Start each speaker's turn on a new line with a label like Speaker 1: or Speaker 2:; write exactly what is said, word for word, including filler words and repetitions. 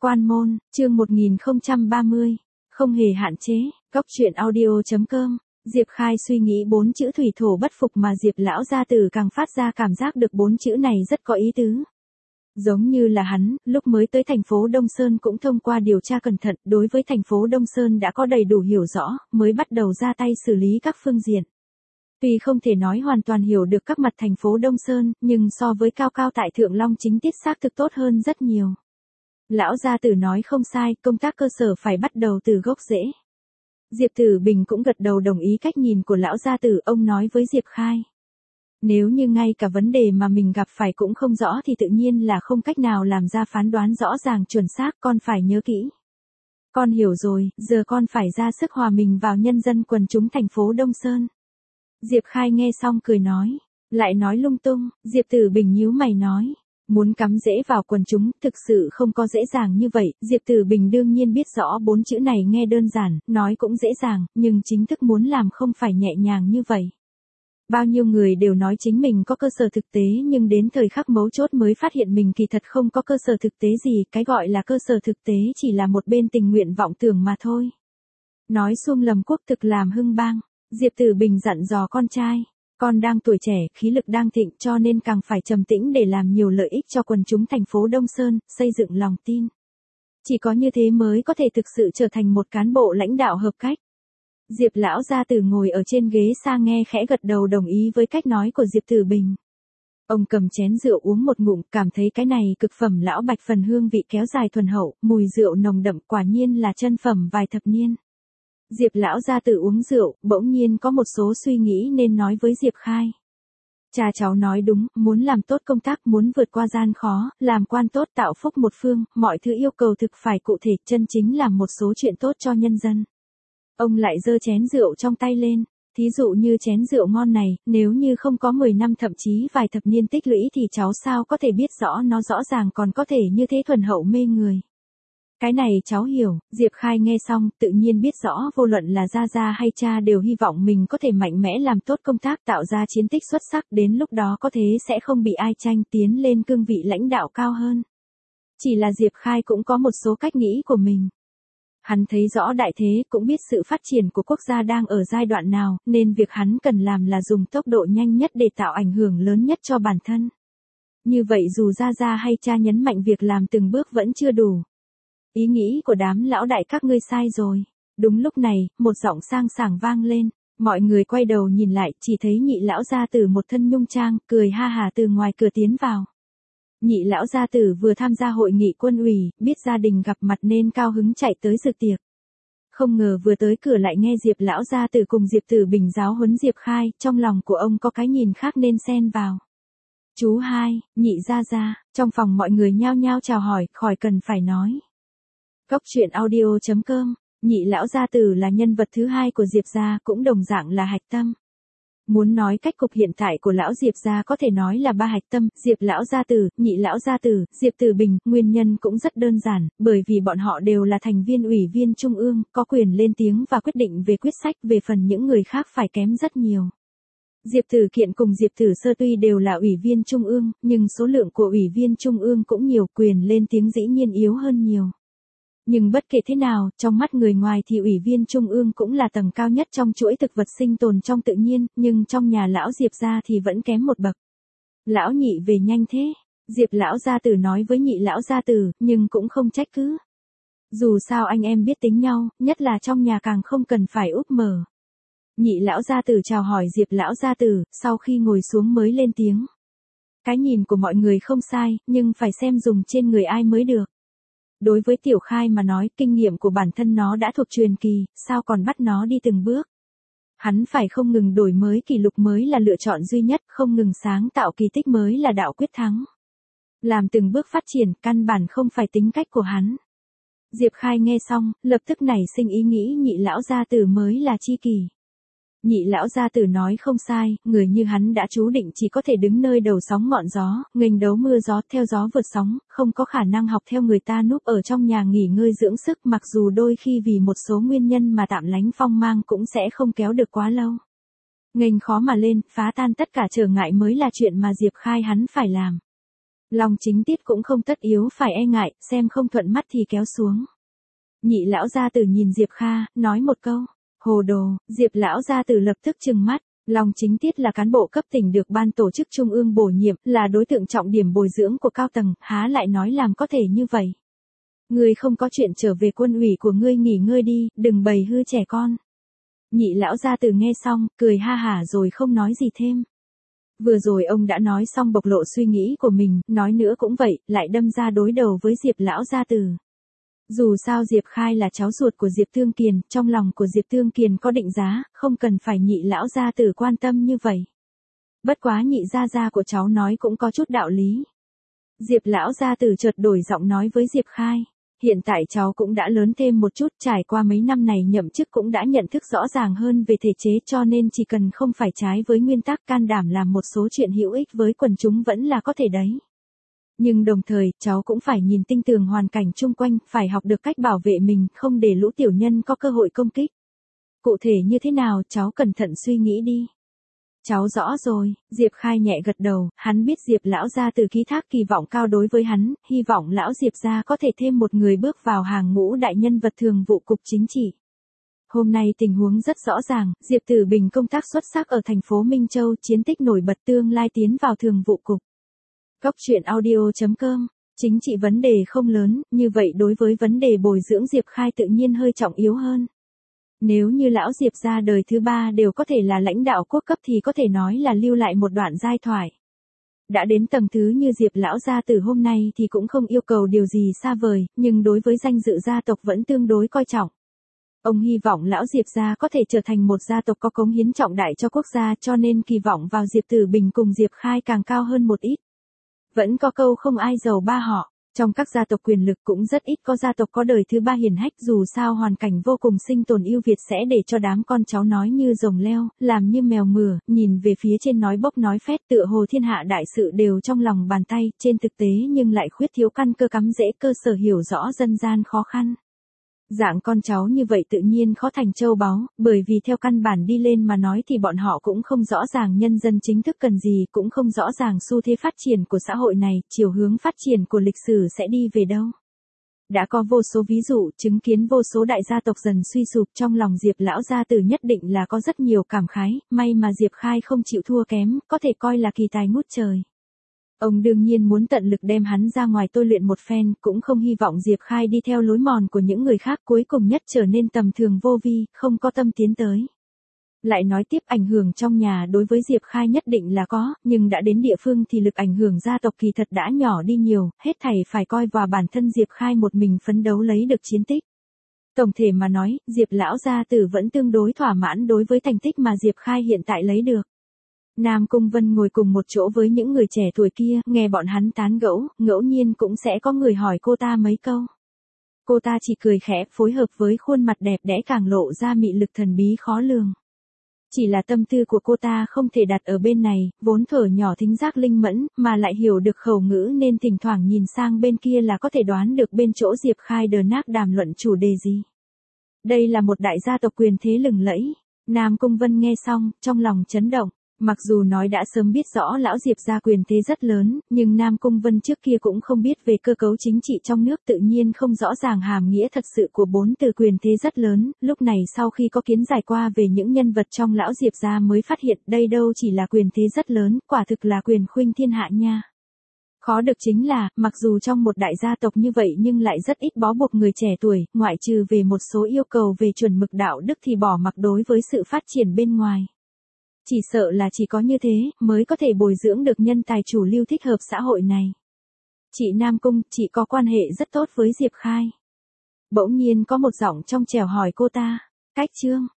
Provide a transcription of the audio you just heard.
Speaker 1: Quan môn, chương một nghìn không trăm ba mươi. Không hề hạn chế, góc truyện audio.com. Diệp Khai suy nghĩ bốn chữ thủy thổ bất phục mà Diệp lão gia tử càng phát ra cảm giác được bốn chữ này rất có ý tứ. Giống như là hắn, lúc mới tới thành phố Đông Sơn cũng thông qua điều tra cẩn thận, đối với thành phố Đông Sơn đã có đầy đủ hiểu rõ, mới bắt đầu ra tay xử lý các phương diện. Tuy không thể nói hoàn toàn hiểu được các mặt thành phố Đông Sơn, nhưng so với cao cao tại Thượng Long chính tiết xác thực tốt hơn rất nhiều. Lão gia tử nói không sai, công tác cơ sở phải bắt đầu từ gốc rễ. Diệp Tử Bình cũng gật đầu đồng ý cách nhìn của lão gia tử, ông nói với Diệp Khai. Nếu như ngay cả vấn đề mà mình gặp phải cũng không rõ thì tự nhiên là không cách nào làm ra phán đoán rõ ràng chuẩn xác, con phải nhớ kỹ. Con hiểu rồi, giờ con phải ra sức hòa mình vào nhân dân quần chúng thành phố Đông Sơn. Diệp Khai nghe xong cười nói, lại nói lung tung. Diệp Tử Bình nhíu mày nói, muốn cắm rễ vào quần chúng thực sự không có dễ dàng như vậy. Diệp Tử Bình đương nhiên biết rõ bốn chữ này nghe đơn giản, nói cũng dễ dàng, nhưng chính thức muốn làm không phải nhẹ nhàng như vậy. Bao nhiêu người đều nói chính mình có cơ sở thực tế nhưng đến thời khắc mấu chốt mới phát hiện mình kỳ thật không có cơ sở thực tế gì, cái gọi là cơ sở thực tế chỉ là một bên tình nguyện vọng tưởng mà thôi. Nói xuông lầm quốc thực làm hưng bang, Diệp Tử Bình dặn dò con trai, con đang tuổi trẻ, khí lực đang thịnh cho nên càng phải trầm tĩnh để làm nhiều lợi ích cho quần chúng thành phố Đông Sơn, xây dựng lòng tin. Chỉ có như thế mới có thể thực sự trở thành một cán bộ lãnh đạo hợp cách. Diệp lão gia tử ngồi ở trên ghế xa nghe khẽ gật đầu đồng ý với cách nói của Diệp Tử Bình. Ông cầm chén rượu uống một ngụm, cảm thấy cái này cực phẩm lão bạch phần hương vị kéo dài thuần hậu, mùi rượu nồng đậm, quả nhiên là chân phẩm vài thập niên. Diệp lão gia tử uống rượu, bỗng nhiên có một số suy nghĩ nên nói với Diệp Khai. Cha cháu nói đúng, muốn làm tốt công tác, muốn vượt qua gian khó, làm quan tốt tạo phúc một phương, mọi thứ yêu cầu thực phải cụ thể, chân chính làm một số chuyện tốt cho nhân dân. Ông lại giơ chén rượu trong tay lên, thí dụ như chén rượu ngon này, nếu như không có mười năm thậm chí vài thập niên tích lũy thì cháu sao có thể biết rõ nó, rõ ràng còn có thể như thế thuần hậu mê người. Cái này cháu hiểu. Diệp Khai nghe xong, tự nhiên biết rõ vô luận là gia gia hay cha đều hy vọng mình có thể mạnh mẽ làm tốt công tác, tạo ra chiến tích xuất sắc, đến lúc đó có thế sẽ không bị ai tranh, tiến lên cương vị lãnh đạo cao hơn. Chỉ là Diệp Khai cũng có một số cách nghĩ của mình. Hắn thấy rõ đại thế, cũng biết sự phát triển của quốc gia đang ở giai đoạn nào, nên việc hắn cần làm là dùng tốc độ nhanh nhất để tạo ảnh hưởng lớn nhất cho bản thân. Như vậy dù gia gia hay cha nhấn mạnh việc làm từng bước vẫn chưa đủ. Ý nghĩ của đám lão đại các ngươi sai rồi. Đúng lúc này, một giọng sang sảng vang lên, mọi người quay đầu nhìn lại, chỉ thấy nhị lão gia tử một thân nhung trang, cười ha hà từ ngoài cửa tiến vào. Nhị lão gia tử vừa tham gia hội nghị quân ủy, biết gia đình gặp mặt nên cao hứng chạy tới dự tiệc. Không ngờ vừa tới cửa lại nghe Diệp lão gia tử cùng Diệp Tử Bình giáo huấn Diệp Khai, trong lòng của ông có cái nhìn khác nên xen vào. Chú hai, nhị gia gia, trong phòng mọi người nhao nhao chào hỏi, khỏi cần phải nói. Góc truyện audio.com, nhị lão gia tử là nhân vật thứ hai của Diệp gia, cũng đồng dạng là hạch tâm. Muốn nói cách cục hiện tại của lão Diệp gia có thể nói là ba hạch tâm, Diệp lão gia tử, nhị lão gia tử, Diệp Tử Bình, nguyên nhân cũng rất đơn giản, bởi vì bọn họ đều là thành viên ủy viên trung ương, có quyền lên tiếng và quyết định về quyết sách, về phần những người khác phải kém rất nhiều. Diệp Tử Kiện cùng Diệp Tử Sơ tuy đều là ủy viên trung ương, nhưng số lượng của ủy viên trung ương cũng nhiều, quyền lên tiếng dĩ nhiên yếu hơn nhiều. Nhưng bất kể thế nào, trong mắt người ngoài thì ủy viên trung ương cũng là tầng cao nhất trong chuỗi thực vật sinh tồn trong tự nhiên, nhưng trong nhà lão Diệp gia thì vẫn kém một bậc. Lão nhị về nhanh thế, Diệp lão gia tử nói với nhị lão gia tử, nhưng cũng không trách cứ. Dù sao anh em biết tính nhau, nhất là trong nhà càng không cần phải úp mở. Nhị lão gia tử chào hỏi Diệp lão gia tử, sau khi ngồi xuống mới lên tiếng. Cái nhìn của mọi người không sai, nhưng phải xem dùng trên người ai mới được. Đối với Tiểu Khai mà nói, kinh nghiệm của bản thân nó đã thuộc truyền kỳ, sao còn bắt nó đi từng bước. Hắn phải không ngừng đổi mới, kỷ lục mới là lựa chọn duy nhất, không ngừng sáng tạo kỳ tích mới là đạo quyết thắng. Làm từng bước phát triển, căn bản không phải tính cách của hắn. Diệp Khai nghe xong, lập tức nảy sinh ý nghĩ nhị lão gia tử mới là chi kỷ. Nhị lão gia tử nói không sai, người như hắn đã chú định chỉ có thể đứng nơi đầu sóng ngọn gió, nghênh đấu mưa gió, theo gió vượt sóng, không có khả năng học theo người ta núp ở trong nhà nghỉ ngơi dưỡng sức, mặc dù đôi khi vì một số nguyên nhân mà tạm lánh phong mang cũng sẽ không kéo được quá lâu. Nghênh khó mà lên, phá tan tất cả trở ngại mới là chuyện mà Diệp Khai hắn phải làm. Long Chính Tiết cũng không tất yếu phải e ngại, xem không thuận mắt thì kéo xuống. Nhị lão gia tử nhìn Diệp Kha, nói một câu, hồ đồ. Diệp lão gia tử lập tức trừng mắt. Long Chính Tiết là cán bộ cấp tỉnh được ban tổ chức trung ương bổ nhiệm, là đối tượng trọng điểm bồi dưỡng của cao tầng, há lại nói làm có thể như vậy. Ngươi không có chuyện trở về quân ủy của ngươi nghỉ ngơi đi, đừng bày hư trẻ con. Nhị lão gia tử nghe xong, cười ha hả rồi không nói gì thêm. Vừa rồi ông đã nói xong bộc lộ suy nghĩ của mình, nói nữa cũng vậy, lại đâm ra đối đầu với Diệp lão gia tử. Dù sao Diệp Khai là cháu ruột của Diệp Thương Kiền, trong lòng của Diệp Thương Kiền có định giá, không cần phải nhị lão gia tử quan tâm như vậy. Bất quá nhị gia gia của cháu nói cũng có chút đạo lý. Diệp lão gia tử chợt đổi giọng nói với Diệp Khai. Hiện tại cháu cũng đã lớn thêm một chút, trải qua mấy năm này nhậm chức cũng đã nhận thức rõ ràng hơn về thể chế, cho nên chỉ cần không phải trái với nguyên tắc, can đảm làm một số chuyện hữu ích với quần chúng vẫn là có thể đấy. Nhưng đồng thời, cháu cũng phải nhìn tinh tường hoàn cảnh chung quanh, phải học được cách bảo vệ mình, không để lũ tiểu nhân có cơ hội công kích. Cụ thể như thế nào, cháu cẩn thận suy nghĩ đi. Cháu rõ rồi. Diệp Khai nhẹ gật đầu, hắn biết Diệp lão gia từ ký thác kỳ vọng cao đối với hắn, hy vọng lão Diệp gia có thể thêm một người bước vào hàng ngũ đại nhân vật thường vụ cục chính trị. Hôm nay tình huống rất rõ ràng, Diệp Tử Bình công tác xuất sắc ở thành phố Minh Châu, chiến tích nổi bật, tương lai tiến vào thường vụ cục. Góc truyện audio chấm com, chính trị vấn đề không lớn, như vậy đối với vấn đề bồi dưỡng Diệp Khai tự nhiên hơi trọng yếu hơn. Nếu như lão Diệp gia đời thứ ba đều có thể là lãnh đạo quốc cấp thì có thể nói là lưu lại một đoạn giai thoại. Đã đến tầng thứ như Diệp lão gia tử hôm nay thì cũng không yêu cầu điều gì xa vời, nhưng đối với danh dự gia tộc vẫn tương đối coi trọng. Ông hy vọng lão Diệp gia có thể trở thành một gia tộc có cống hiến trọng đại cho quốc gia, cho nên kỳ vọng vào Diệp Tử Bình cùng Diệp Khai càng cao hơn một ít. Vẫn có câu không ai giàu ba họ. Trong các gia tộc quyền lực cũng rất ít có gia tộc có đời thứ ba hiển hách, dù sao hoàn cảnh vô cùng sinh tồn ưu việt sẽ để cho đám con cháu nói như rồng leo, làm như mèo mửa, nhìn về phía trên nói bốc nói phét, tựa hồ thiên hạ đại sự đều trong lòng bàn tay, trên thực tế nhưng lại khuyết thiếu căn cơ cắm rễ cơ sở hiểu rõ dân gian khó khăn. Dạng con cháu như vậy tự nhiên khó thành châu báu, bởi vì theo căn bản đi lên mà nói thì bọn họ cũng không rõ ràng nhân dân chính thức cần gì, cũng không rõ ràng xu thế phát triển của xã hội này, chiều hướng phát triển của lịch sử sẽ đi về đâu. Đã có vô số ví dụ, chứng kiến vô số đại gia tộc dần suy sụp, trong lòng Diệp lão gia tử nhất định là có rất nhiều cảm khái, may mà Diệp Khai không chịu thua kém, có thể coi là kỳ tài ngút trời. Ông đương nhiên muốn tận lực đem hắn ra ngoài tôi luyện một phen, cũng không hy vọng Diệp Khai đi theo lối mòn của những người khác, cuối cùng nhất trở nên tầm thường vô vi, không có tâm tiến tới. Lại nói tiếp, ảnh hưởng trong nhà đối với Diệp Khai nhất định là có, nhưng đã đến địa phương thì lực ảnh hưởng gia tộc kỳ thật đã nhỏ đi nhiều, hết thảy phải coi vào bản thân Diệp Khai một mình phấn đấu lấy được chiến tích. Tổng thể mà nói, Diệp lão gia tử vẫn tương đối thỏa mãn đối với thành tích mà Diệp Khai hiện tại lấy được. Nam Cung Vân ngồi cùng một chỗ với những người trẻ tuổi kia, nghe bọn hắn tán gẫu, ngẫu nhiên cũng sẽ có người hỏi cô ta mấy câu. Cô ta chỉ cười khẽ, phối hợp với khuôn mặt đẹp đẽ càng lộ ra mị lực thần bí khó lường. Chỉ là tâm tư của cô ta không thể đặt ở bên này, vốn thở nhỏ thính giác linh mẫn, mà lại hiểu được khẩu ngữ nên thỉnh thoảng nhìn sang bên kia là có thể đoán được bên chỗ Diệp Khai đờ nác đàm luận chủ đề gì. Đây là một đại gia tộc quyền thế lừng lẫy. Nam Cung Vân nghe xong, trong lòng chấn động. Mặc dù nói đã sớm biết rõ lão Diệp gia quyền thế rất lớn, nhưng Nam Cung Vân trước kia cũng không biết về cơ cấu chính trị trong nước, tự nhiên không rõ ràng hàm nghĩa thật sự của bốn từ quyền thế rất lớn, lúc này sau khi có kiến giải qua về những nhân vật trong lão Diệp gia mới phát hiện đây đâu chỉ là quyền thế rất lớn, quả thực là quyền khuynh thiên hạ nha. Khó được chính là, mặc dù trong một đại gia tộc như vậy nhưng lại rất ít bó buộc người trẻ tuổi, ngoại trừ về một số yêu cầu về chuẩn mực đạo đức thì bỏ mặc đối với sự phát triển bên ngoài. Chỉ sợ là chỉ có như thế, mới có thể bồi dưỡng được nhân tài chủ lưu thích hợp xã hội này. Chị Nam Cung, chị có quan hệ rất tốt với Diệp Khai. Bỗng nhiên có một giọng trong trẻo hỏi cô ta. Cách chương,